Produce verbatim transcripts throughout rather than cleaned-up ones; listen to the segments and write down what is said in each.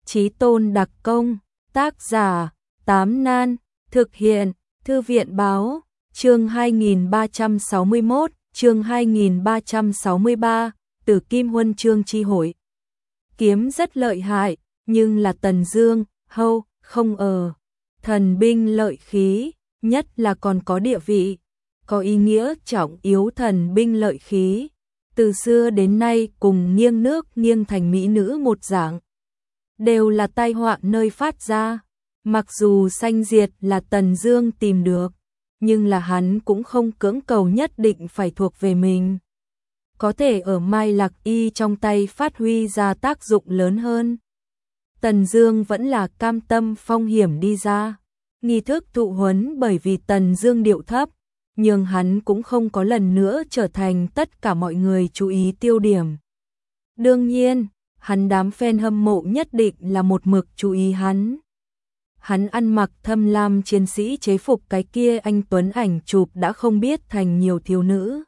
Chí Tôn đặc công, tác giả, Tám Nan, thực hiện, Thư viện báo, chương hai nghìn ba trăm sáu mươi mốt, chương hai nghìn ba trăm sáu mươi ba, Tử Kim Huân Chương chi hội. Kiếm rất lợi hại, nhưng là Tần Dương, hâu, không ở. Thần binh lợi khí, nhất là còn có địa vị, có ý nghĩa trọng yếu thần binh lợi khí. Từ xưa đến nay cùng nghiêng nước nghiêng thành mỹ nữ một dạng, đều là tai họa nơi phát ra. Mặc dù sanh diệt là Tần Dương tìm được, nhưng là hắn cũng không cưỡng cầu nhất định phải thuộc về mình. Có thể ở Mai Lạc Y trong tay phát huy ra tác dụng lớn hơn. Tần Dương vẫn là cam tâm phong hiểm đi ra. Nghi thức thụ huấn bởi vì Tần Dương điệu thấp, nhưng hắn cũng không có lần nữa trở thành tất cả mọi người chú ý tiêu điểm. Đương nhiên, hắn đám fan hâm mộ nhất định là một mực chú ý hắn. Hắn ăn mặc thâm lam chiến sĩ chế phục, cái kia anh tuấn ảnh chụp đã không biết thành nhiều thiếu nữ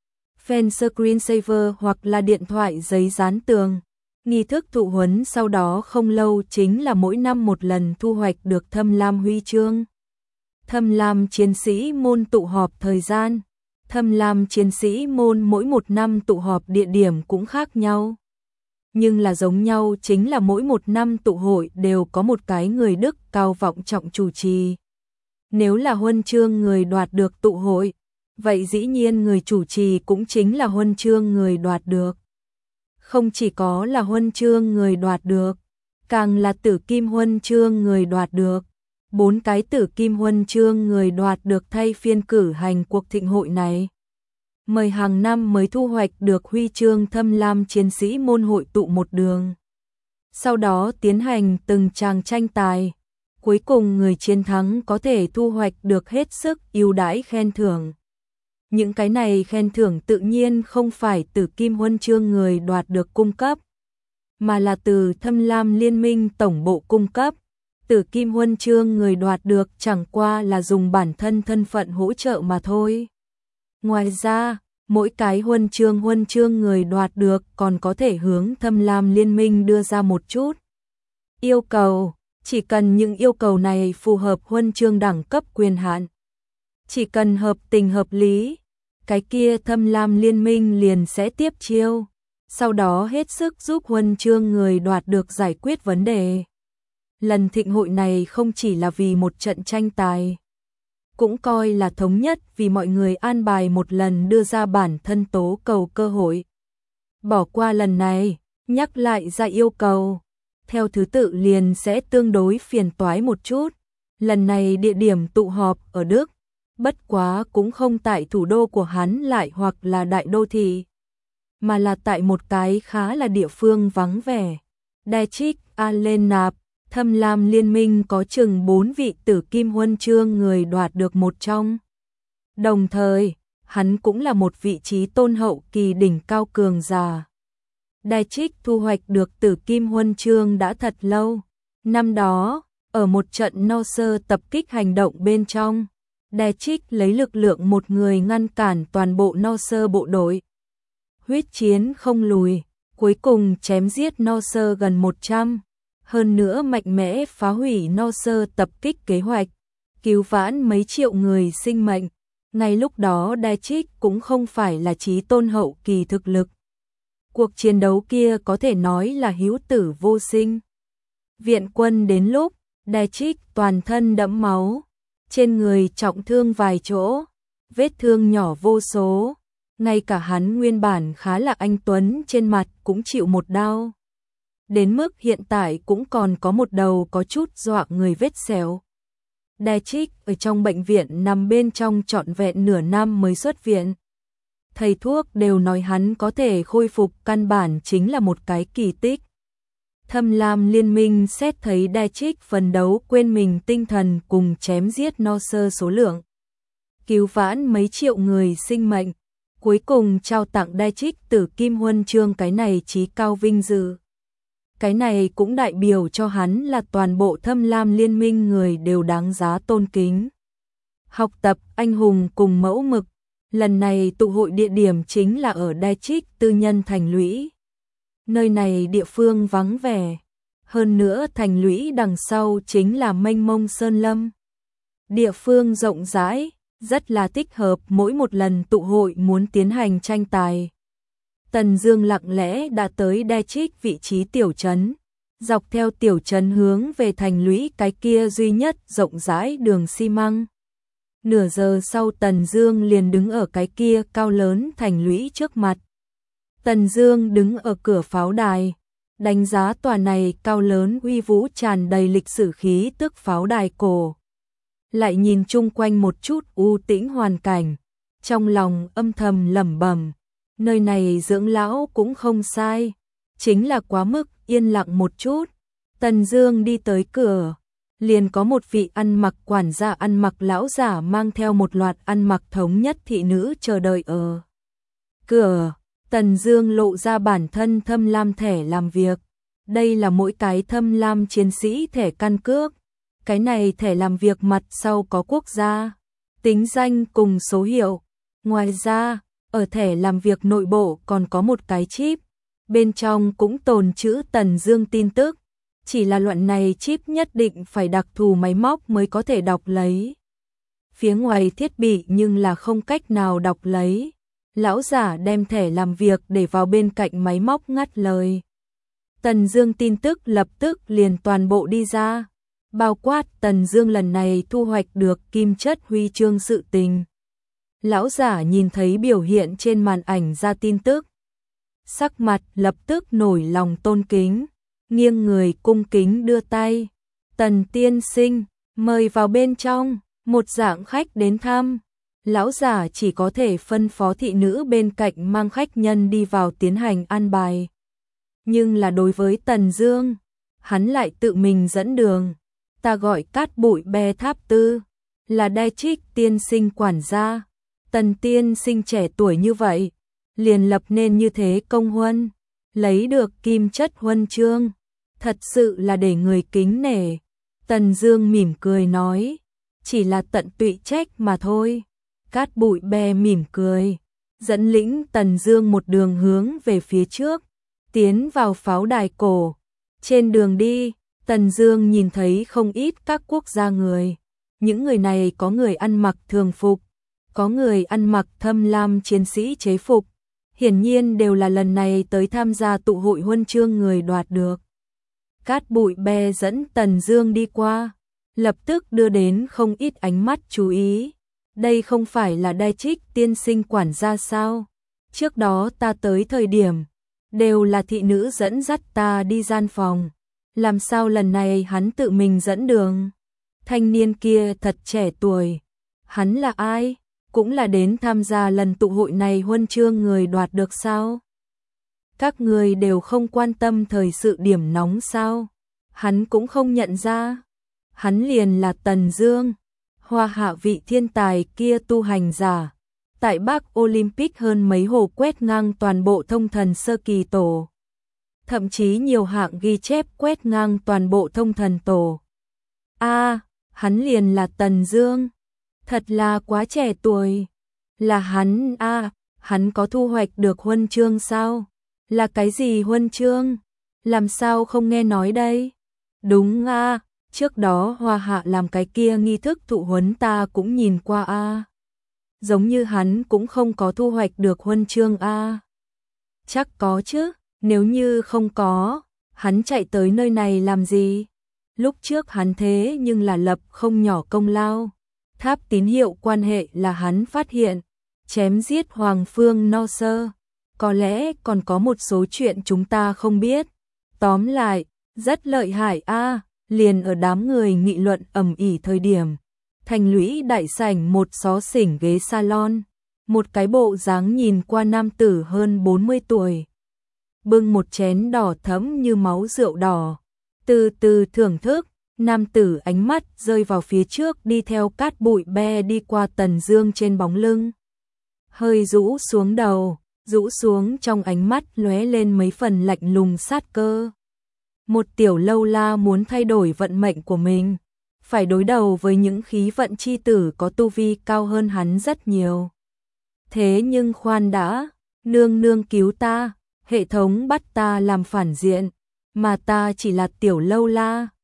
fan screensaver hoặc là điện thoại giấy dán tường. Nghi thức thụ huấn sau đó không lâu chính là mỗi năm một lần thu hoạch được thâm lam huy chương. Thâm lam chiến sĩ môn tụ họp thời gian. Thâm lam chiến sĩ môn mỗi một năm tụ họp địa điểm cũng khác nhau. Nhưng là giống nhau chính là mỗi một năm tụ hội đều có một cái người Đức cao vọng trọng chủ trì. Nếu là huân chương người đoạt được tụ hội, vậy dĩ nhiên người chủ trì cũng chính là huân chương người đoạt được. Không chỉ có là huân chương người đoạt được, càng là tử kim huân chương người đoạt được. Bốn cái tử kim huân chương người đoạt được thay phiên cử hành cuộc thịnh hội này. Mời hàng năm mới thu hoạch được huy chương thâm lam chiến sĩ môn hội tụ một đường. Sau đó tiến hành từng tràng tranh tài. Cuối cùng người chiến thắng có thể thu hoạch được hết sức ưu đãi khen thưởng. Những cái này khen thưởng tự nhiên không phải từ kim huân chương người đoạt được cung cấp, mà là từ thâm lam liên minh tổng bộ cung cấp. Tử kim huân chương người đoạt được chẳng qua là dùng bản thân thân phận hỗ trợ mà thôi. Ngoài ra, mỗi cái huân chương huân chương người đoạt được còn có thể hướng thâm lam liên minh đưa ra một chút yêu cầu. Chỉ cần những yêu cầu này phù hợp huân chương đẳng cấp quyền hạn, chỉ cần hợp tình hợp lý, cái kia thâm lam liên minh liền sẽ tiếp chiêu, sau đó hết sức giúp huân chương người đoạt được giải quyết vấn đề. Lần thịnh hội này không chỉ là vì một trận tranh tài, cũng coi là thống nhất vì mọi người an bài một lần đưa ra bản thân tố cầu cơ hội. Bỏ qua lần này, nhắc lại ra yêu cầu, theo thứ tự liền sẽ tương đối phiền toái một chút. Lần này địa điểm tụ họp ở Đức, bất quá cũng không tại thủ đô của hắn lại hoặc là đại đô thị, mà là tại một cái khá là địa phương vắng vẻ. Dietrich Allenap, thâm lam liên minh có chừng bốn vị tử kim huân chương người đoạt được một trong. Đồng thời, hắn cũng là một vị trí tôn hậu kỳ đỉnh cao cường giả. Dietrich thu hoạch được tử kim huân chương đã thật lâu. Năm đó, ở một trận no sơ tập kích hành động bên trong, Dietrich lấy lực lượng một người ngăn cản toàn bộ no sơ bộ đội. Huyết chiến không lùi, cuối cùng chém giết no sơ gần một trăm. Hơn nữa mạnh mẽ phá hủy no sơ tập kích kế hoạch, cứu vãn mấy triệu người sinh mệnh. Ngay lúc đó Dietrich cũng không phải là chí tôn hậu kỳ thực lực. Cuộc chiến đấu kia có thể nói là hữu tử vô sinh. Viện quân đến lúc, Dietrich toàn thân đẫm máu, trên người trọng thương vài chỗ, vết thương nhỏ vô số. Ngay cả hắn nguyên bản khá là anh tuấn trên mặt cũng chịu một đau. Đến mức hiện tại cũng còn có một đầu có chút dọa người vết sẹo. Dietrich ở trong bệnh viện nằm bên trong trọn vẹn nửa năm mới xuất viện. Thầy thuốc đều nói hắn có thể khôi phục căn bản chính là một cái kỳ tích. Thâm lam liên minh xét thấy Dietrich phấn đấu quên mình tinh thần cùng chém giết no sơ số lượng, cứu vãn mấy triệu người sinh mệnh, cuối cùng trao tặng Dietrich tử kim huân chương, cái này chí cao vinh dự. Cái này cũng đại biểu cho hắn là toàn bộ thâm lam liên minh người đều đáng giá tôn kính. Học tập anh hùng cùng mẫu mực. Lần này tụ hội địa điểm chính là ở Dietrich tư nhân thành lũy. Nơi này địa phương vắng vẻ, Hơn nữa thành lũy đằng sau chính là mênh mông sơn lâm. Địa phương rộng rãi, rất là thích hợp mỗi một lần tụ hội muốn tiến hành tranh tài. Tần Dương lặng lẽ đã tới Đe Trích vị trí tiểu trấn, dọc theo tiểu trấn hướng về thành lũy cái kia duy nhất rộng rãi đường xi măng. Nửa giờ sau Tần Dương liền đứng ở cái kia cao lớn thành lũy trước mặt. Tần Dương đứng ở cửa pháo đài, đánh giá tòa này cao lớn uy vũ tràn đầy lịch sử khí tức pháo đài cổ. Lại nhìn chung quanh một chút u tĩnh hoàn cảnh, trong lòng âm thầm lẩm bẩm, nơi này dưỡng lão cũng không sai, chính là quá mức yên lặng một chút. Tần Dương đi tới cửa, liền có một vị ăn mặc quản gia ăn mặc lão giả mang theo một loạt ăn mặc thống nhất thị nữ chờ đợi ở cửa. Tần Dương lộ ra bản thân thâm lam thẻ làm việc. Đây là mỗi cái thâm lam chiến sĩ thẻ căn cước. Cái này thẻ làm việc mặt sau có quốc gia, tính danh cùng số hiệu. Ngoài ra, ở thẻ làm việc nội bộ còn có một cái chip. Bên trong cũng tồn chữ Tần Dương tin tức. Chỉ là loại này chip nhất định phải đặc thù máy móc mới có thể đọc lấy. Phía ngoài thiết bị nhưng là không cách nào đọc lấy. Lão giả đem thẻ làm việc để vào bên cạnh máy móc ngắt lời. Tần Dương tin tức lập tức liền toàn bộ đi ra. Bao quát Tần Dương lần này thu hoạch được kim chất huy chương sự tình. Lão giả nhìn thấy biểu hiện trên màn ảnh ra tin tức. Sắc mặt lập tức nổi lòng tôn kính, nghiêng người cung kính đưa tay. Tần tiên sinh, mời vào bên trong, một dạng khách đến thăm. Lão giả chỉ có thể phân phó thị nữ bên cạnh mang khách nhân đi vào tiến hành an bài. Nhưng là đối với Tần Dương, hắn lại tự mình dẫn đường. Ta gọi Cát Bụi Be Tháp Tư, là Đe Trích tiên sinh quản gia. Tần tiên sinh trẻ tuổi như vậy, liền lập nên như thế công huân, lấy được kim chất huân chương, thật sự là để người kính nể. Tần Dương mỉm cười nói, chỉ là tận tụy trách mà thôi. Cát Bụi Be mỉm cười, dẫn lĩnh Tần Dương một đường hướng về phía trước, tiến vào pháo đài cổ. Trên đường đi, Tần Dương nhìn thấy không ít các quốc gia người. Những người này có người ăn mặc thường phục, có người ăn mặc thâm lam chiến sĩ chế phục. Hiển nhiên đều là lần này tới tham gia tụ hội huân chương người đoạt được. Cát Bụi Be dẫn Tần Dương đi qua, lập tức đưa đến không ít ánh mắt chú ý. Đây không phải là Đe Trích tiên sinh quản gia sao? Trước đó ta tới thời điểm, đều là thị nữ dẫn dắt ta đi gian phòng. Làm sao lần này hắn tự mình dẫn đường? Thanh niên kia thật trẻ tuổi. Hắn là ai? Cũng là đến tham gia lần tụ hội này huân chương người đoạt được sao? Các người đều không quan tâm thời sự điểm nóng sao? Hắn cũng không nhận ra. Hắn liền là Tần Dương, Hoa Hạ vị thiên tài kia tu hành giả. Tại Bắc Olympic hơn mấy hồ quét ngang toàn bộ thông thần sơ kỳ tổ. Thậm chí nhiều hạng ghi chép quét ngang toàn bộ thông thần tổ. A, à, hắn liền là Tần Dương. Thật là quá trẻ tuổi. Là hắn a, à, hắn có thu hoạch được huân chương sao? Là cái gì huân chương? Làm sao không nghe nói đây? Đúng a, à, trước đó Hoa Hạ làm cái kia nghi thức thụ huấn ta cũng nhìn qua a. À. Giống như hắn cũng không có thu hoạch được huân chương a. À. Chắc có chứ, nếu như không có, hắn chạy tới nơi này làm gì? Lúc trước hắn thế nhưng là lập không nhỏ công lao. Tháp tín hiệu quan hệ là hắn phát hiện, chém giết Hoàng Phương No Sơ. Có lẽ còn có một số chuyện chúng ta không biết. Tóm lại, rất lợi hại a. À, liền ở đám người nghị luận ầm ĩ thời điểm, thành lũy đại sảnh một xó xỉnh ghế salon, một cái bộ dáng nhìn qua nam tử hơn bốn mươi tuổi, bưng một chén đỏ thẫm như máu rượu đỏ, từ từ thưởng thức. Nam tử ánh mắt rơi vào phía trước đi theo Cát Bụi Be đi qua Tần Dương trên bóng lưng. Hơi rũ xuống đầu, rũ xuống trong ánh mắt lóe lên mấy phần lạnh lùng sát cơ. Một tiểu lâu la muốn thay đổi vận mệnh của mình, phải đối đầu với những khí vận chi tử có tu vi cao hơn hắn rất nhiều. Thế nhưng khoan đã, nương nương cứu ta, hệ thống bắt ta làm phản diện. mà ta chỉ là tiểu lâu la.